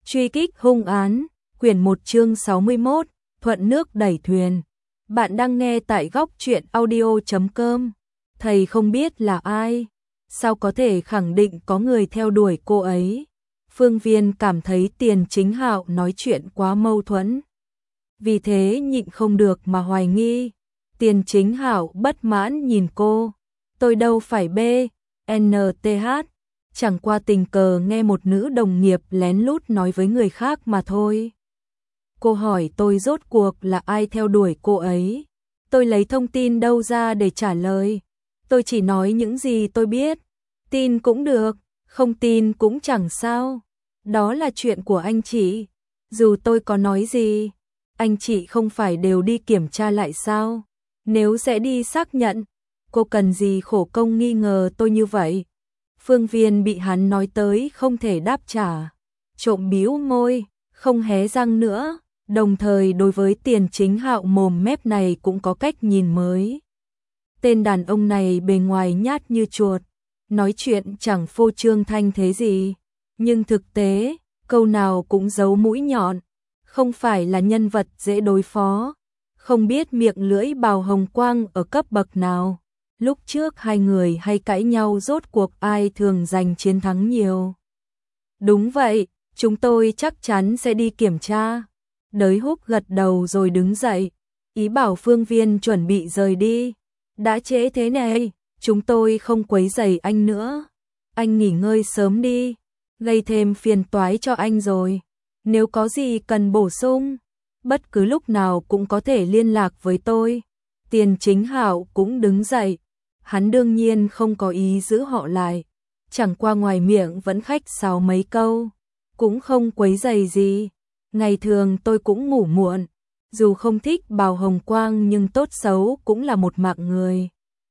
Truy kích hung án, quyển 1 chương 61, thuận nước đẩy thuyền. Bạn đang nghe tại góc truyện audio.com. Thầy không biết là ai, sao có thể khẳng định có người theo đuổi cô ấy. Phương Viên cảm thấy Tiền Chính Hạo nói chuyện quá mâu thuẫn. Vì thế nhịn không được mà hoài nghi. Tiền Chính Hạo bất mãn nhìn cô. Tôi đâu phải BNTH. Chẳng qua tình cờ nghe một nữ đồng nghiệp lén lút nói với người khác mà thôi. Cô hỏi tôi rốt cuộc là ai theo đuổi cô ấy. Tôi lấy thông tin đâu ra để trả lời. Tôi chỉ nói những gì tôi biết. Tin cũng được, không tin cũng chẳng sao. Đó là chuyện của anh chị. Dù tôi có nói gì, anh chị không phải đều đi kiểm tra lại sao? Nếu sẽ đi xác nhận, cô cần gì khổ công nghi ngờ tôi như vậy? Phương Viên bị hắn nói tới không thể đáp trả, trộm bĩu môi, không hé răng nữa, đồng thời đối với Tiền Chính Hạo mồm mép này cũng có cách nhìn mới. Tên đàn ông này bề ngoài nhát như chuột, nói chuyện chẳng phô trương thanh thế gì, nhưng thực tế, câu nào cũng giấu mũi nhọn, không phải là nhân vật dễ đối phó, không biết miệng lưỡi Bào Hồng Quang ở cấp bậc nào. Lúc trước hai người hay cãi nhau rốt cuộc ai thường giành chiến thắng nhiều. Đúng vậy, chúng tôi chắc chắn sẽ đi kiểm tra. Đới Húc gật đầu rồi đứng dậy, ý bảo Phương Viên chuẩn bị rời đi. Đã trễ thế này, chúng tôi không quấy rầy anh nữa. Anh nghỉ ngơi sớm đi, gây thêm phiền toái cho anh rồi. Nếu có gì cần bổ sung, bất cứ lúc nào cũng có thể liên lạc với tôi. Tiền Chính Hạo cũng đứng dậy. Hắn đương nhiên không có ý giữ họ lại, chẳng qua ngoài miệng vẫn khách sáo mấy câu, cũng không quấy rầy gì. Ngày thường tôi cũng ngủ muộn, dù không thích Bào Hồng Quang nhưng tốt xấu cũng là một mạng người.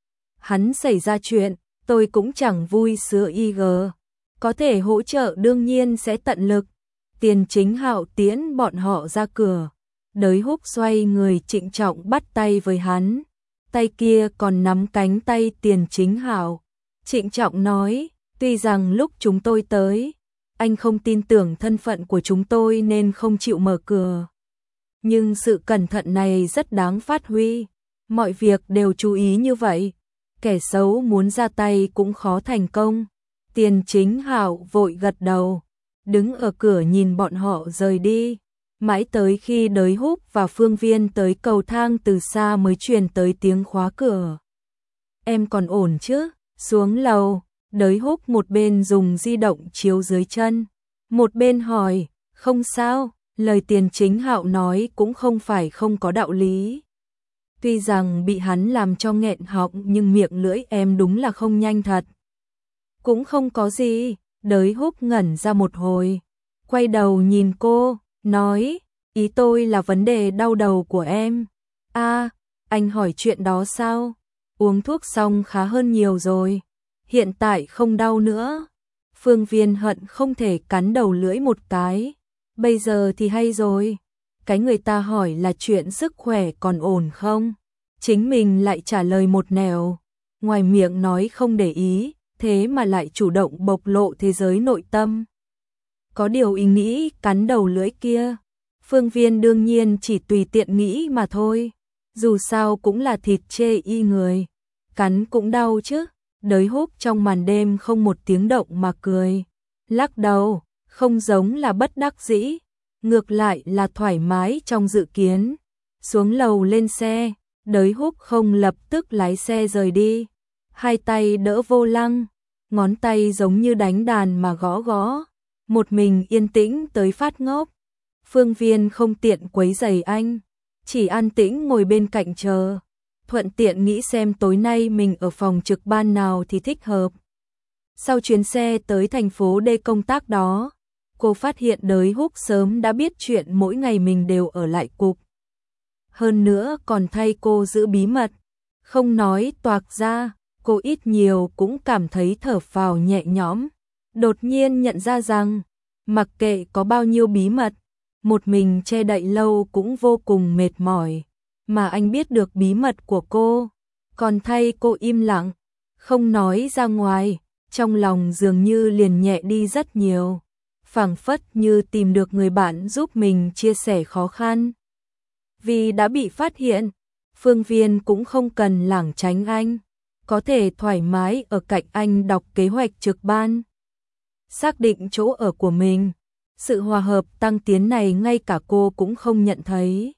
Hắn xảy ra chuyện, tôi cũng chẳng vui sữa IG, có thể hỗ trợ đương nhiên sẽ tận lực. Tiền Chính Hạo tiễn bọn họ ra cửa, Đới Húc xoay người trịnh trọng bắt tay với hắn. Tay kia còn nắm cánh tay Tiền Chính Hạo, trịnh trọng nói, tuy rằng lúc chúng tôi tới, anh không tin tưởng thân phận của chúng tôi nên không chịu mở cửa. Nhưng sự cẩn thận này rất đáng phát huy, mọi việc đều chú ý như vậy, kẻ xấu muốn ra tay cũng khó thành công. Tiền Chính Hạo vội gật đầu, đứng ở cửa nhìn bọn họ rời đi. Mãi tới khi Đới Húc và Phương Viên tới cầu thang từ xa mới truyền tới tiếng khóa cửa. Em còn ổn chứ? Xuống lầu, Đới Húc một bên dùng di động chiếu dưới chân, một bên hỏi, không sao, lời Tiền Chính Hạo nói cũng không phải không có đạo lý. Tuy rằng bị hắn làm cho nghẹn họng nhưng miệng lưỡi em đúng là không nhanh thật. Cũng không có gì, Đới Húc ngẩn ra một hồi, quay đầu nhìn cô, nói, ý tôi là vấn đề đau đầu của em. À, anh hỏi chuyện đó sao? Uống thuốc xong khá hơn nhiều rồi, hiện tại không đau nữa. Phương Viên hận không thể cắn đầu lưỡi một cái. Bây giờ thì hay rồi, cái người ta hỏi là chuyện sức khỏe còn ổn không? Chính mình lại trả lời một nẻo, ngoài miệng nói không để ý, thế mà lại chủ động bộc lộ thế giới nội tâm. Có điều ý nghĩ cắn đầu lưỡi kia, Phương Viên đương nhiên chỉ tùy tiện nghĩ mà thôi, dù sao cũng là thịt chê y người, cắn cũng đau chứ. Đới Húc trong màn đêm không một tiếng động mà cười, lắc đầu, không giống là bất đắc dĩ, ngược lại là thoải mái trong dự kiến. Xuống lầu lên xe, Đới Húc không lập tức lái xe rời đi, hai tay đỡ vô lăng, ngón tay giống như đánh đàn mà gõ gõ, một mình yên tĩnh tới phát ngốc. Phương Viên không tiện quấy rầy anh, chỉ an tĩnh ngồi bên cạnh chờ, thuận tiện nghĩ xem tối nay mình ở phòng trực ban nào thì thích hợp. Sau chuyến xe tới thành phố D công tác đó, cô phát hiện Đới Húc sớm đã biết chuyện mỗi ngày mình đều ở lại cục. Hơn nữa còn thay cô giữ bí mật, không nói toạc ra, cô ít nhiều cũng cảm thấy thở phào nhẹ nhõm. Đột nhiên nhận ra rằng, mặc kệ có bao nhiêu bí mật, một mình che đậy lâu cũng vô cùng mệt mỏi, mà anh biết được bí mật của cô, còn thay cô im lặng, không nói ra ngoài, trong lòng dường như liền nhẹ đi rất nhiều. phảng phất như tìm được người bạn giúp mình chia sẻ khó khăn. Vì đã bị phát hiện, Phương Viên cũng không cần lảng tránh anh, có thể thoải mái ở cạnh anh đọc kế hoạch trực ban. Xác định chỗ ở của mình, sự hòa hợp tăng tiến này ngay cả cô cũng không nhận thấy.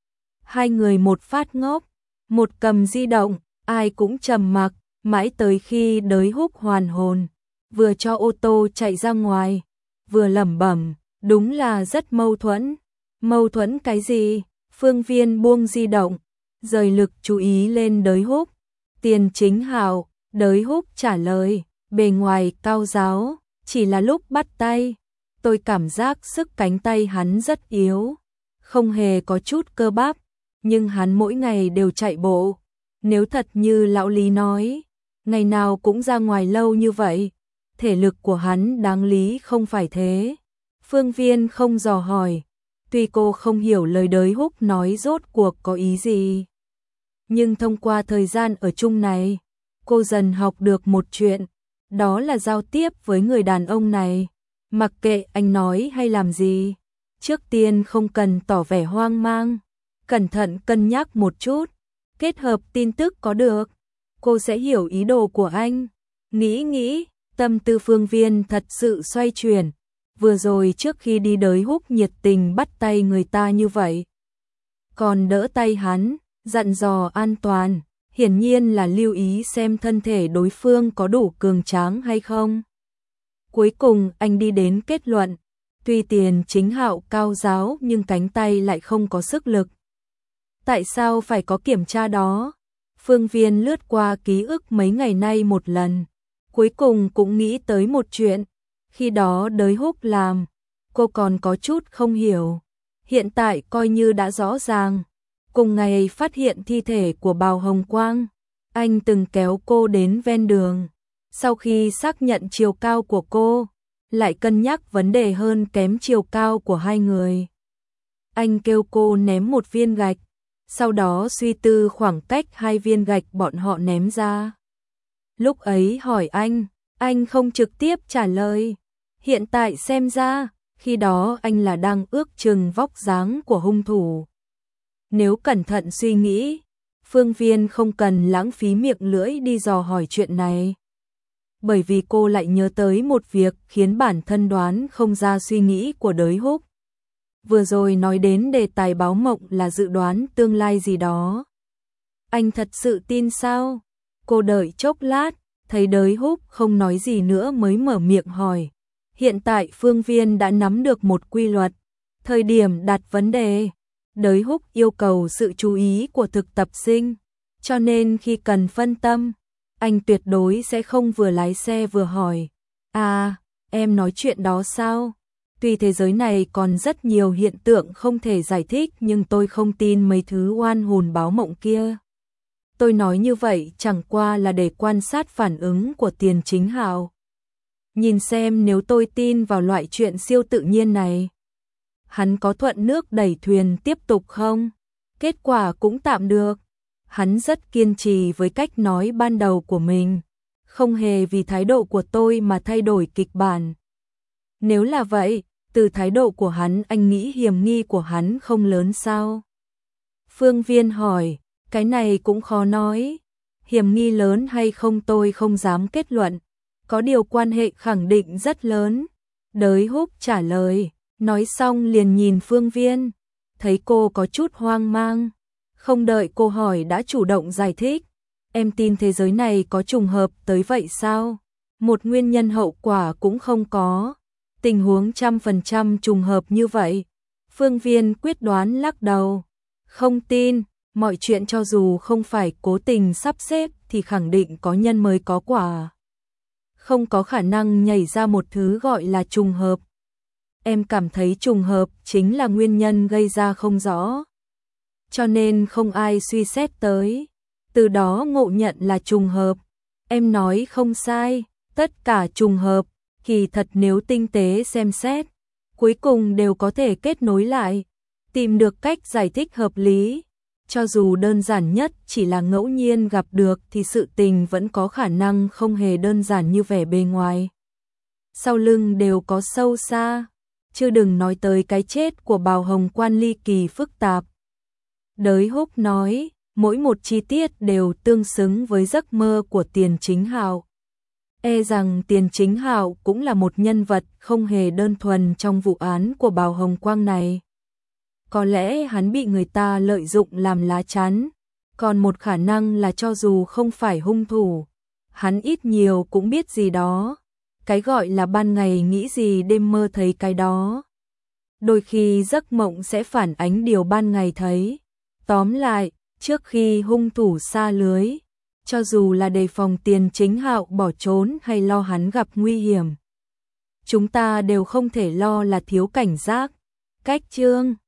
Hai người một phát ngốc, một cầm di động, ai cũng trầm mặc, mãi tới khi Đới Húc hoàn hồn, vừa cho ô tô chạy ra ngoài, vừa lẩm bẩm, đúng là rất mâu thuẫn. Mâu thuẫn cái gì? Phương Viên buông di động, rời lực chú ý lên Đới Húc. Tiền Chính Hạo, Đới Húc trả lời, bề ngoài cao giáo, chỉ là lúc bắt tay, tôi cảm giác sức cánh tay hắn rất yếu, không hề có chút cơ bắp, nhưng hắn mỗi ngày đều chạy bộ. Nếu thật như lão Lý nói, ngày nào cũng ra ngoài lâu như vậy, thể lực của hắn đáng lý không phải thế. Phương Viên không dò hỏi, tuy cô không hiểu lời Đới Húc nói rốt cuộc có ý gì. Nhưng thông qua thời gian ở chung này, cô dần học được một chuyện, đó là giao tiếp với người đàn ông này. Mặc kệ anh nói hay làm gì, trước tiên không cần tỏ vẻ hoang mang, cẩn thận cân nhắc một chút, kết hợp tin tức có được, cô sẽ hiểu ý đồ của anh. Nghĩ, tâm tư Phương Viên thật sự xoay chuyển, vừa rồi trước khi đi Đới Húc nhiệt tình bắt tay người ta như vậy, còn đỡ tay hắn, dặn dò an toàn, hiển nhiên là lưu ý xem thân thể đối phương có đủ cường tráng hay không. Cuối cùng anh đi đến kết luận, tuy Tiền Chính Hạo cao giáo nhưng cánh tay lại không có sức lực. Tại sao phải có kiểm tra đó? Phương Viên lướt qua ký ức mấy ngày nay một lần, cuối cùng cũng nghĩ tới một chuyện, khi đó Đới Húc làm, cô còn có chút không hiểu, hiện tại coi như đã rõ ràng. Cùng ngày phát hiện thi thể của Bào Hồng Quang, anh từng kéo cô đến ven đường, sau khi xác nhận chiều cao của cô, lại cân nhắc vấn đề hơn kém chiều cao của hai người. Anh kêu cô ném một viên gạch, sau đó suy tư khoảng cách hai viên gạch bọn họ ném ra. Lúc ấy hỏi anh không trực tiếp trả lời. Hiện tại xem ra, khi đó anh là đang ước chừng vóc dáng của hung thủ. Nếu cẩn thận suy nghĩ, Phương Viên không cần lãng phí miệng lưỡi đi dò hỏi chuyện này. Bởi vì cô lại nhớ tới một việc khiến bản thân đoán không ra suy nghĩ của Đới Húc. Vừa rồi nói đến đề tài báo mộng là dự đoán tương lai gì đó. Anh thật sự tin sao? Cô đợi chốc lát, thấy Đới Húc không nói gì nữa mới mở miệng hỏi. Hiện tại Phương Viên đã nắm được một quy luật, thời điểm đặt vấn đề, Đới Húc yêu cầu sự chú ý của thực tập sinh, cho nên khi cần phân tâm, anh tuyệt đối sẽ không vừa lái xe vừa hỏi. À, em nói chuyện đó sao? Tuy thế giới này còn rất nhiều hiện tượng không thể giải thích nhưng tôi không tin mấy thứ oan hồn báo mộng kia. Tôi nói như vậy chẳng qua là để quan sát phản ứng của Tiền Chính Hạo. Nhìn xem nếu tôi tin vào loại chuyện siêu tự nhiên này, hắn có thuận nước đẩy thuyền tiếp tục không? Kết quả cũng tạm được. Hắn rất kiên trì với cách nói ban đầu của mình, không hề vì thái độ của tôi mà thay đổi kịch bản. Nếu là vậy, từ thái độ của hắn anh nghĩ hiểm nghi của hắn không lớn sao? Phương Viên hỏi, cái này cũng khó nói. Hiểm nghi lớn hay không tôi không dám kết luận, có điều quan hệ khẳng định rất lớn. Đới Húc trả lời, nói xong liền nhìn Phương Viên, thấy cô có chút hoang mang. Không đợi cô hỏi đã chủ động giải thích. Em tin thế giới này có trùng hợp tới vậy sao? Một nguyên nhân hậu quả cũng không có. Tình huống 100% trùng hợp như vậy. Phương Viên quyết đoán lắc đầu. Không tin, mọi chuyện cho dù không phải cố tình sắp xếp thì khẳng định có nhân mới có quả. Không có khả năng nhảy ra một thứ gọi là trùng hợp. Em cảm thấy trùng hợp chính là nguyên nhân gây ra không rõ. Cho nên không ai suy xét tới, từ đó ngộ nhận là trùng hợp. Em nói không sai, tất cả trùng hợp, kỳ thật nếu tinh tế xem xét, cuối cùng đều có thể kết nối lại, tìm được cách giải thích hợp lý. Cho dù đơn giản nhất chỉ là ngẫu nhiên gặp được thì sự tình vẫn có khả năng không hề đơn giản như vẻ bề ngoài. sau lưng đều có sâu xa, chứ đừng nói tới cái chết của Bào Hồng Quan ly kỳ phức tạp. Đới Húc nói, mỗi một chi tiết đều tương xứng với giấc mơ của Tiền Chính Hạo. E rằng Tiền Chính Hạo cũng là một nhân vật không hề đơn thuần trong vụ án của Bào Hồng Quang này. Có lẽ hắn bị người ta lợi dụng làm lá chắn, còn một khả năng là cho dù không phải hung thủ, hắn ít nhiều cũng biết gì đó. Cái gọi là ban ngày nghĩ gì đêm mơ thấy cái đó. Đôi khi giấc mộng sẽ phản ánh điều ban ngày thấy. Tóm lại, trước khi hung thủ sa lưới, cho dù là đề phòng Tiền Chính Hạo bỏ trốn hay lo hắn gặp nguy hiểm, chúng ta đều không thể lo là thiếu cảnh giác. Cách chương